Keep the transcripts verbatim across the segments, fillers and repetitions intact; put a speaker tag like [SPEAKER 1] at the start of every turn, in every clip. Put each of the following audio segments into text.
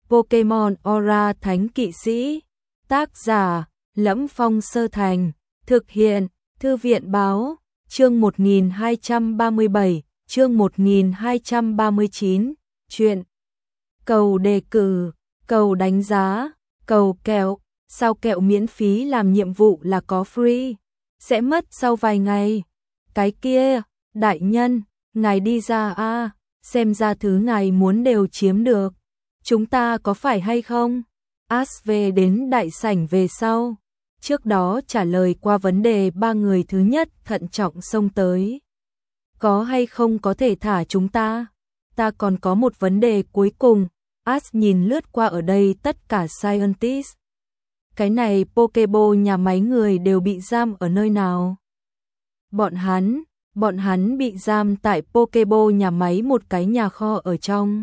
[SPEAKER 1] Pokemon Aura Thánh Kỵ Sĩ. Tác giả: Lẫm Phong Sơ Thành. Thực hiện: Thư viện báo. Chương một nghìn hai trăm ba mươi bảy, chương một nghìn hai trăm ba mươi chín. Chuyện. Cầu đề cử, cầu đánh giá, cầu kẹo. Sao kẹo miễn phí làm nhiệm vụ là có free? Sẽ mất sau vài ngày. Cái kia, đại nhân, ngài đi ra a, xem ra thứ ngài muốn đều chiếm được. Chúng ta có phải hay không? Ash về đến đại sảnh về sau. Trước đó trả lời qua vấn đề ba người thứ nhất thận trọng xông tới. Có hay không có thể thả chúng ta? Ta còn có một vấn đề cuối cùng. Ash nhìn lướt qua ở đây tất cả scientist. Cái này Pokeball nhà máy người đều bị giam ở nơi nào? Bọn hắn, bọn hắn bị giam tại Pokeball nhà máy một cái nhà kho ở trong.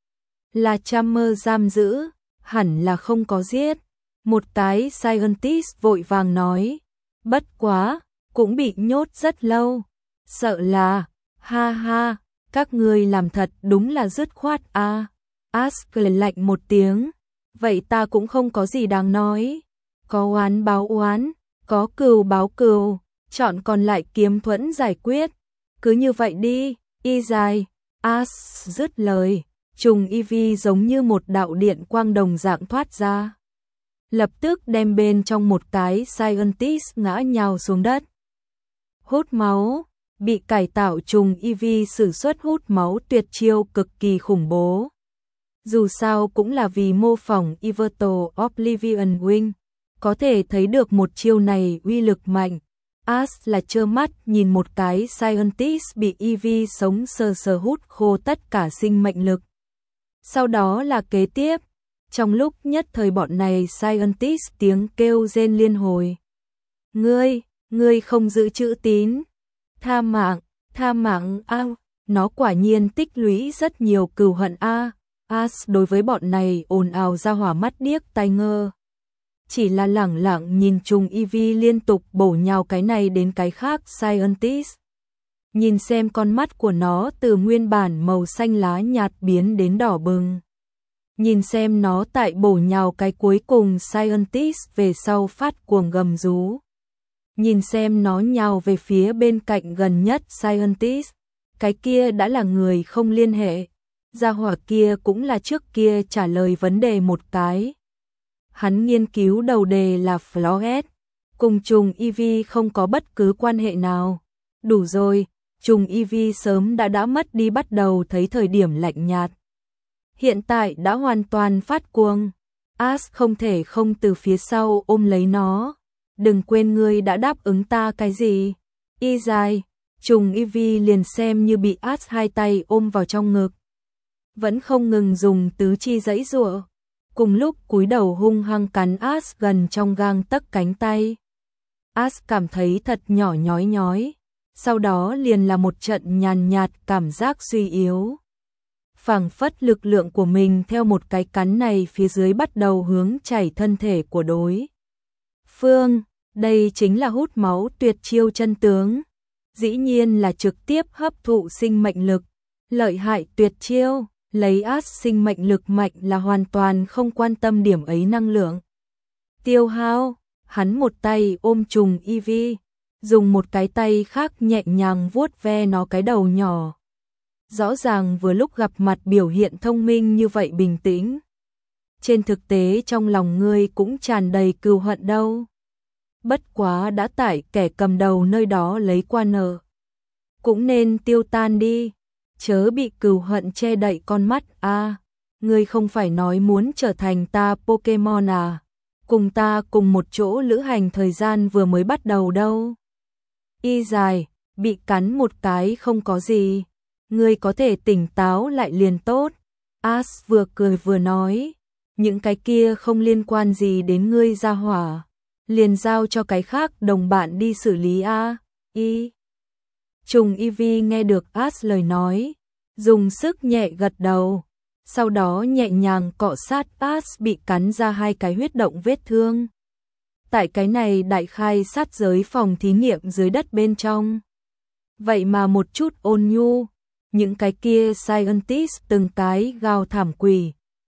[SPEAKER 1] Là Charmer giam giữ, hẳn là không có giết. Một cái scientist vội vàng nói, bất quá, cũng bị nhốt rất lâu. Sợ là, ha ha, các ngươi làm thật đúng là dứt khoát a. À. Ash cười lạnh một tiếng, vậy ta cũng không có gì đáng nói. Có oán báo oán, có cừu báo cừu, chọn còn lại kiếm thuẫn giải quyết. Cứ như vậy đi, y dài. Ash dứt lời, trùng Eevee giống như một đạo điện quang đồng dạng thoát ra. Lập tức đem bên trong một cái scientist ngã nhào xuống đất. Hút máu, bị cải tạo trùng Eevee sử xuất hút máu tuyệt chiêu cực kỳ khủng bố. Dù sao cũng là vì mô phỏng Evertal Oblivion Wing, có thể thấy được một chiêu này uy lực mạnh. Ash là trơ mắt nhìn một cái scientist bị Eevee sống sờ sờ hút khô tất cả sinh mệnh lực. Sau đó là kế tiếp, trong lúc nhất thời bọn này scientist tiếng kêu rên liên hồi. Ngươi, ngươi không giữ chữ tín. Tha mạng, tha mạng a, nó quả nhiên tích lũy rất nhiều cừu hận a. Ash đối với bọn này ồn ào ra hỏa mắt điếc tai ngơ. Chỉ là lẳng lặng nhìn trùng Eevee liên tục bổ nhào cái này đến cái khác scientist. Nhìn xem con mắt của nó từ nguyên bản màu xanh lá nhạt biến đến đỏ bừng. Nhìn xem nó tại bổ nhào cái cuối cùng scientist về sau phát cuồng gầm rú. Nhìn xem nó nhào về phía bên cạnh gần nhất scientist. Cái kia đã là người không liên hệ. Gia hỏa kia cũng là trước kia trả lời vấn đề một cái. Hắn nghiên cứu đầu đề là Floret. Cùng trùng Eevee không có bất cứ quan hệ nào. Đủ rồi, trùng Eevee sớm đã đã mất đi bắt đầu thấy thời điểm lạnh nhạt. Hiện tại đã hoàn toàn phát cuồng. Ash không thể không từ phía sau ôm lấy nó. Đừng quên ngươi đã đáp ứng ta cái gì. Y dài, trùng Eevee liền xem như bị Ash hai tay ôm vào trong ngực. Vẫn không ngừng dùng tứ chi giãy giụa. Cùng lúc cúi đầu hung hăng cắn Ash gần trong gang tấc cánh tay. Ash cảm thấy thật nhỏ nhói nhói. Sau đó liền là một trận nhàn nhạt cảm giác suy yếu. Phảng phất lực lượng của mình theo một cái cắn này phía dưới bắt đầu hướng chảy thân thể của đối phương. Đây chính là hút máu tuyệt chiêu chân tướng. Dĩ nhiên là trực tiếp hấp thụ sinh mệnh lực. Lợi hại tuyệt chiêu, lấy Ash sinh mệnh lực mạnh là hoàn toàn không quan tâm điểm ấy năng lượng. Tiêu hao, hắn một tay ôm trùng Eevee, dùng một cái tay khác nhẹ nhàng vuốt ve nó cái đầu nhỏ. Rõ ràng vừa lúc gặp mặt biểu hiện thông minh như vậy bình tĩnh. Trên thực tế trong lòng ngươi cũng tràn đầy cừu hận đâu. Bất quá đã tại kẻ cầm đầu nơi đó lấy qua nợ. Cũng nên tiêu tan đi, chớ bị cừu hận che đậy con mắt a. À, ngươi không phải nói muốn trở thành ta Pokemon à? Cùng ta cùng một chỗ lữ hành thời gian vừa mới bắt đầu đâu. Y dài, bị cắn một cái không có gì. Ngươi có thể tỉnh táo lại liền tốt. Ash vừa cười vừa nói. Những cái kia không liên quan gì đến ngươi ra hỏa. Liền giao cho cái khác đồng bạn đi xử lý a. Y. Trùng Eevee nghe được Ash lời nói. Dùng sức nhẹ gật đầu. Sau đó nhẹ nhàng cọ sát Ash bị cắn ra hai cái huyết động vết thương. Tại cái này đại khai sát giới phòng thí nghiệm dưới đất bên trong. Vậy mà một chút ôn nhu. Những cái kia scientist từng cái gào thảm quỷ.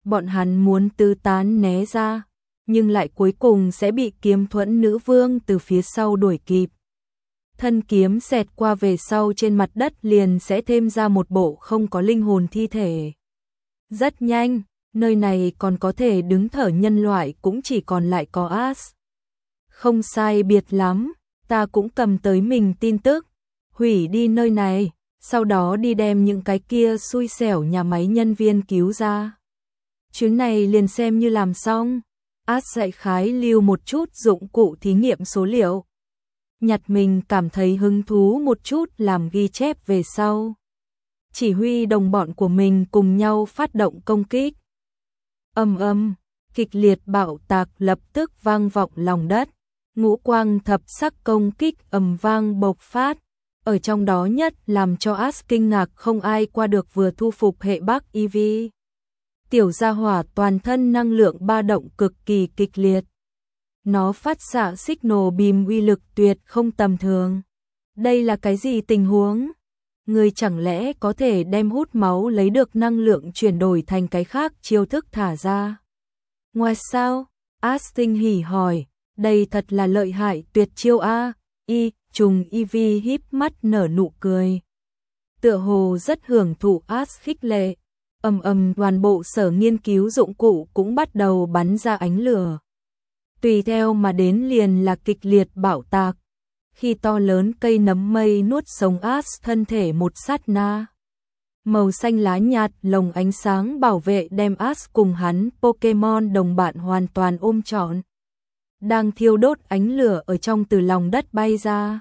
[SPEAKER 1] bọn hắn muốn tứ tán né ra, nhưng lại cuối cùng sẽ bị kiếm thuẫn nữ vương từ phía sau đuổi kịp. Thân kiếm xẹt qua về sau trên mặt đất liền sẽ thêm ra một bộ không có linh hồn thi thể. Rất nhanh, nơi này còn có thể đứng thở nhân loại cũng chỉ còn lại có As. Không sai biệt lắm, ta cũng cầm tới mình tin tức, hủy đi nơi này, sau đó đi đem những cái kia xui xẻo nhà máy nhân viên cứu ra. Chuyến này liền xem như làm xong. As dạy khái lưu một chút dụng cụ thí nghiệm số liệu. Nhặt mình cảm thấy hứng thú một chút làm ghi chép về sau. Chỉ huy đồng bọn của mình cùng nhau phát động công kích. Âm âm, kịch liệt bạo tạc lập tức vang vọng lòng đất. Ngũ quang thập sắc công kích ầm vang bộc phát. Ở trong đó nhất làm cho As kinh ngạc không ai qua được vừa thu phục hệ Bắc e vê. Tiểu gia hỏa toàn thân năng lượng ba động cực kỳ kịch liệt. Nó phát xạ signal beam uy lực tuyệt không tầm thường. Đây là cái gì tình huống? Người chẳng lẽ có thể đem hút máu lấy được năng lượng chuyển đổi thành cái khác chiêu thức thả ra? Ngoài sao? Astin hỉ hỏi, đây thật là lợi hại tuyệt chiêu A. Y, trùng e vê híp mắt nở nụ cười. Tựa hồ rất hưởng thụ As khích lệ. Ầm ầm toàn bộ sở nghiên cứu dụng cụ cũng bắt đầu bắn ra ánh lửa. Tùy theo mà đến liền là kịch liệt bạo tạc. Khi to lớn cây nấm mây nuốt sống As thân thể một sát na. Màu xanh lá nhạt lồng ánh sáng bảo vệ đem As cùng hắn Pokemon đồng bạn hoàn toàn ôm trọn. Đang thiêu đốt ánh lửa ở trong từ lòng đất bay ra.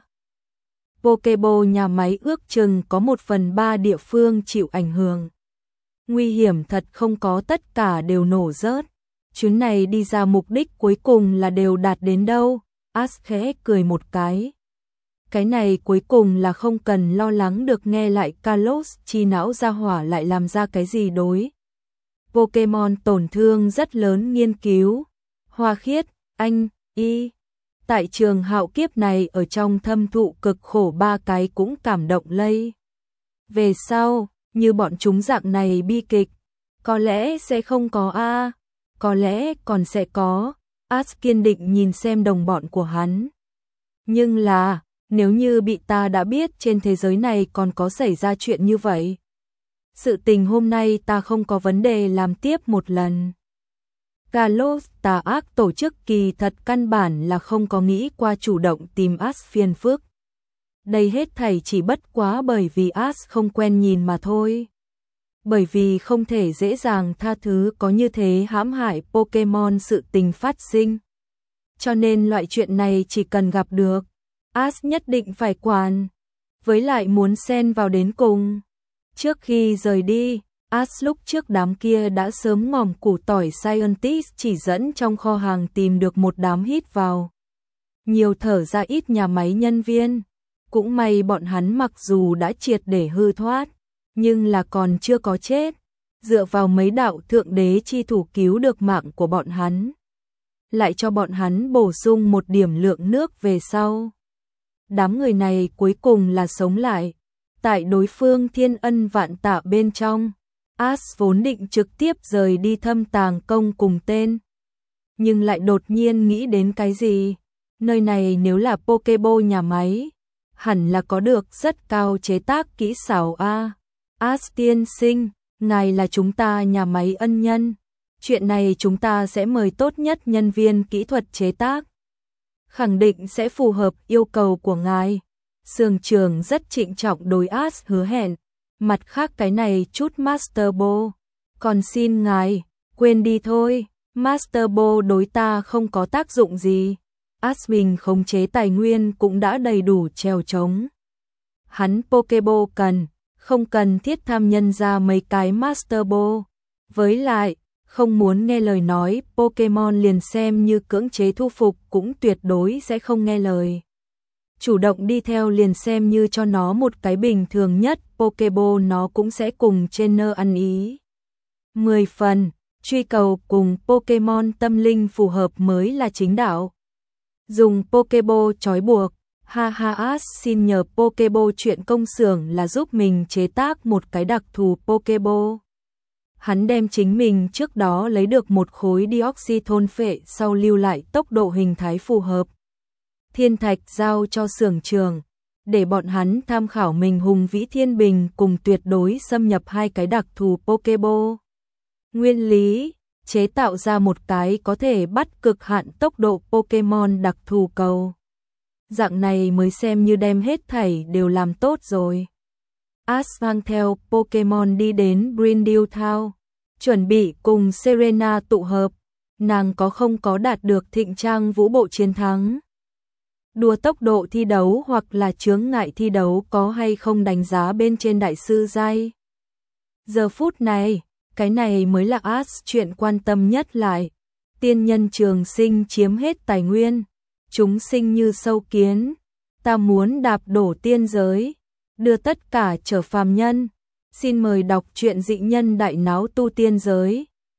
[SPEAKER 1] Pokeball nhà máy ước chừng có một phần ba địa phương chịu ảnh hưởng. Nguy hiểm thật không có tất cả đều nổ rớt. Chuyến này đi ra mục đích cuối cùng là đều đạt đến đâu? As khẽ cười một cái. Cái này cuối cùng là không cần lo lắng được nghe lại Kalos chi não ra hỏa lại làm ra cái gì đối. Pokemon tổn thương rất lớn nghiên cứu. Hoa khiết, anh, y. Tại trường hạo kiếp này ở trong thâm thụ cực khổ ba cái cũng cảm động lây. Về sau, như bọn chúng dạng này bi kịch, có lẽ sẽ không có a, có lẽ còn sẽ có. As kiên định nhìn xem đồng bọn của hắn. Nhưng là, nếu như bị ta đã biết trên thế giới này còn có xảy ra chuyện như vậy. Sự tình hôm nay ta không có vấn đề làm tiếp một lần. Kalos tà ác tổ chức kỳ thật căn bản là không có nghĩ qua chủ động tìm As phiền phức. Đây hết thảy chỉ bất quá bởi vì As không quen nhìn mà thôi. Bởi vì không thể dễ dàng tha thứ có như thế hãm hại Pokemon sự tình phát sinh. Cho nên loại chuyện này chỉ cần gặp được, As nhất định phải quản. Với lại muốn xen vào đến cùng. Trước khi rời đi, As lúc trước đám kia đã sớm ngòm củ tỏi Scientist chỉ dẫn trong kho hàng tìm được một đám hít vào. Nhiều thở ra ít nhà máy nhân viên. Cũng may bọn hắn mặc dù đã triệt để hư thoát, nhưng là còn chưa có chết. Dựa vào mấy đạo thượng đế chi thủ cứu được mạng của bọn hắn. Lại cho bọn hắn bổ sung một điểm lượng nước về sau. Đám người này cuối cùng là sống lại. Tại đối phương thiên ân vạn tạ bên trong, As vốn định trực tiếp rời đi thâm tàng công cùng tên. Nhưng lại đột nhiên nghĩ đến cái gì? Nơi này nếu là Pokeball nhà máy, hẳn là có được rất cao chế tác kỹ xảo a. As tiên sinh, ngài là chúng ta nhà máy ân nhân. Chuyện này chúng ta sẽ mời tốt nhất nhân viên kỹ thuật chế tác. Khẳng định sẽ phù hợp yêu cầu của ngài. Sương Trường rất trịnh trọng đối As hứa hẹn. Mặt khác cái này chút Master Ball. Còn xin ngài, quên đi thôi. Master Ball đối ta không có tác dụng gì. As mình khống chế tài nguyên cũng đã đầy đủ trèo trống. Hắn Pokeball cần, không cần thiết tham nhân ra mấy cái Master Ball. Với lại, không muốn nghe lời nói, Pokemon liền xem như cưỡng chế thu phục cũng tuyệt đối sẽ không nghe lời. Chủ động đi theo liền xem như cho nó một cái bình thường nhất, Pokeball nó cũng sẽ cùng trainer ăn ý. mười phần, truy cầu cùng Pokemon tâm linh phù hợp mới là chính đạo. Dùng Pokeball trói buộc, ha ha As xin nhờ Pokeball chuyện công xưởng là giúp mình chế tác một cái đặc thù Pokeball. Hắn đem chính mình trước đó lấy được một khối dioxy thôn phệ sau lưu lại tốc độ hình thái phù hợp. Thiên thạch giao cho xưởng trường, để bọn hắn tham khảo mình hùng vĩ thiên bình cùng tuyệt đối xâm nhập hai cái đặc thù Pokéball. Nguyên lý, chế tạo ra một cái có thể bắt cực hạn tốc độ Pokémon đặc thù cầu. Dạng này mới xem như đem hết thảy đều làm tốt rồi. Ash mang theo Pokemon đi đến Brindle Town, chuẩn bị cùng Serena tụ hợp. Nàng có không có đạt được thịnh trang vũ bộ chiến thắng. Đua tốc độ thi đấu hoặc là chướng ngại thi đấu có hay không đánh giá bên trên đại sư giai. Giờ phút này, cái này mới là Ash chuyện quan tâm nhất lại. Tiên nhân trường sinh chiếm hết tài nguyên. Chúng sinh như sâu kiến. Ta muốn đạp đổ tiên giới. Đưa tất cả trở phàm nhân. Xin mời đọc truyện dị nhân đại náo tu tiên giới.